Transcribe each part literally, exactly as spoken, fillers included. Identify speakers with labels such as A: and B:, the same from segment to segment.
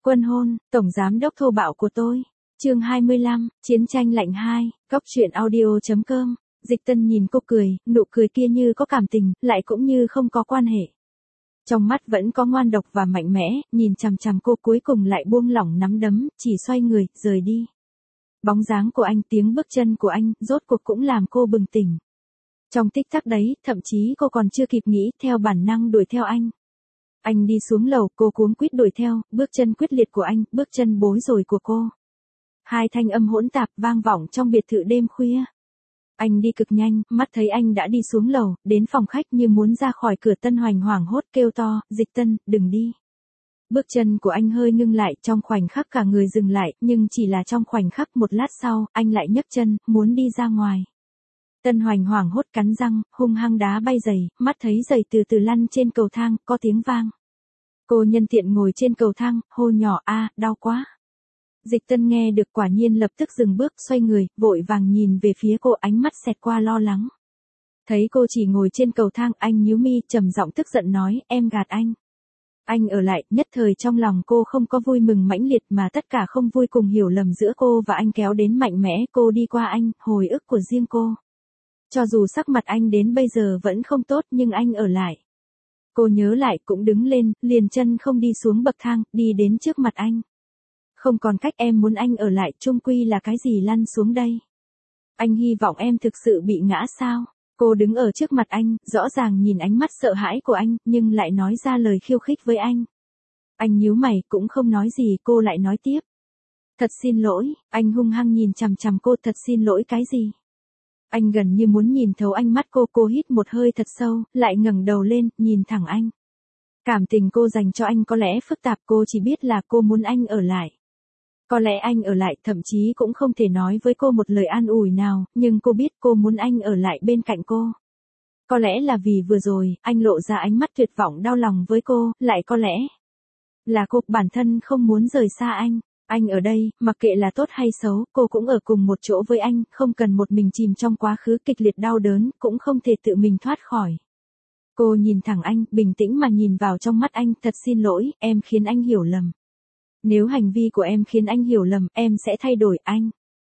A: Quân hôn, tổng giám đốc thô bạo của tôi. Chương hai mươi lăm, Chiến tranh lạnh hai, Cóc truyện audio chấm com. Dịch Tân nhìn cô cười, nụ cười kia như có cảm tình, lại cũng như không có quan hệ. Trong mắt vẫn có ngoan độc và mạnh mẽ, nhìn chằm chằm cô cuối cùng lại buông lỏng nắm đấm, chỉ xoay người, rời đi. Bóng dáng của anh, tiếng bước chân của anh, rốt cuộc cũng làm cô bừng tỉnh. Trong tích tắc đấy, thậm chí cô còn chưa kịp nghĩ, theo bản năng đuổi theo anh. Anh đi xuống lầu, cô cuống quýt đuổi theo, bước chân quyết liệt của anh, bước chân bối rối của cô. Hai thanh âm hỗn tạp vang vọng trong biệt thự đêm khuya. Anh đi cực nhanh, mắt thấy anh đã đi xuống lầu, đến phòng khách như muốn ra khỏi cửa. Tân Hoành hoảng hốt kêu to, Dịch Tân, đừng đi. Bước chân của anh hơi ngưng lại, trong khoảnh khắc cả người dừng lại, nhưng chỉ là trong khoảnh khắc. Một lát sau, anh lại nhấc chân, muốn đi ra ngoài. Tân Hoành hoảng hốt cắn răng, hung hăng đá bay giày, mắt thấy giày từ từ lăn trên cầu thang, có tiếng vang. Cô nhân tiện ngồi trên cầu thang, hô nhỏ, a, đau quá. Dịch Tân nghe được quả nhiên lập tức dừng bước, xoay người, vội vàng nhìn về phía cô, ánh mắt xẹt qua lo lắng. Thấy cô chỉ ngồi trên cầu thang, anh nhíu mi, trầm giọng tức giận nói, em gạt anh. Anh ở lại, nhất thời trong lòng cô không có vui mừng mãnh liệt mà tất cả không vui cùng hiểu lầm giữa cô và anh kéo đến mạnh mẽ. Cô đi qua anh, hồi ức của riêng cô. Cho dù sắc mặt anh đến bây giờ vẫn không tốt nhưng anh ở lại. Cô nhớ lại cũng đứng lên, liền chân không đi xuống bậc thang, đi đến trước mặt anh. Không còn cách, em muốn anh ở lại, chung quy là cái gì lăn xuống đây. Anh hy vọng em thực sự bị ngã sao. Cô đứng ở trước mặt anh, rõ ràng nhìn ánh mắt sợ hãi của anh, nhưng lại nói ra lời khiêu khích với anh. Anh nhíu mày, cũng không nói gì, cô lại nói tiếp. Thật xin lỗi, anh hung hăng nhìn chằm chằm cô, thật xin lỗi cái gì. Anh gần như muốn nhìn thấu ánh mắt cô, cô hít một hơi thật sâu, lại ngẩng đầu lên, nhìn thẳng anh. Cảm tình cô dành cho anh có lẽ phức tạp, cô chỉ biết là cô muốn anh ở lại. Có lẽ anh ở lại, thậm chí cũng không thể nói với cô một lời an ủi nào, nhưng cô biết cô muốn anh ở lại bên cạnh cô. Có lẽ là vì vừa rồi, anh lộ ra ánh mắt tuyệt vọng đau lòng với cô, lại có lẽ là cô bản thân không muốn rời xa anh. Anh ở đây, mặc kệ là tốt hay xấu, cô cũng ở cùng một chỗ với anh, không cần một mình chìm trong quá khứ kịch liệt đau đớn, cũng không thể tự mình thoát khỏi. Cô nhìn thẳng anh, bình tĩnh mà nhìn vào trong mắt anh, thật xin lỗi, em khiến anh hiểu lầm. Nếu hành vi của em khiến anh hiểu lầm, em sẽ thay đổi anh.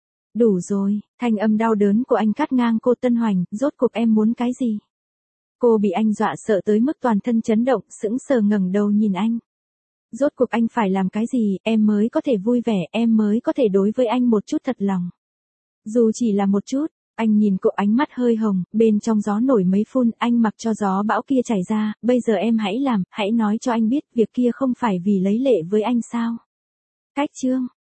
A: Đủ rồi, thanh âm đau đớn của anh cắt ngang cô. Tân Hoành, rốt cuộc em muốn cái gì? Cô bị anh dọa sợ tới mức toàn thân chấn động, sững sờ ngẩng đầu nhìn anh. Rốt cuộc anh phải làm cái gì, em mới có thể vui vẻ, em mới có thể đối với anh một chút thật lòng. Dù chỉ là một chút, anh nhìn cô, ánh mắt hơi hồng, bên trong gió nổi mấy phun, anh mặc cho gió bão kia chảy ra, bây giờ em hãy làm, hãy nói cho anh biết, việc kia không phải vì lấy lệ với anh sao. Cách chương.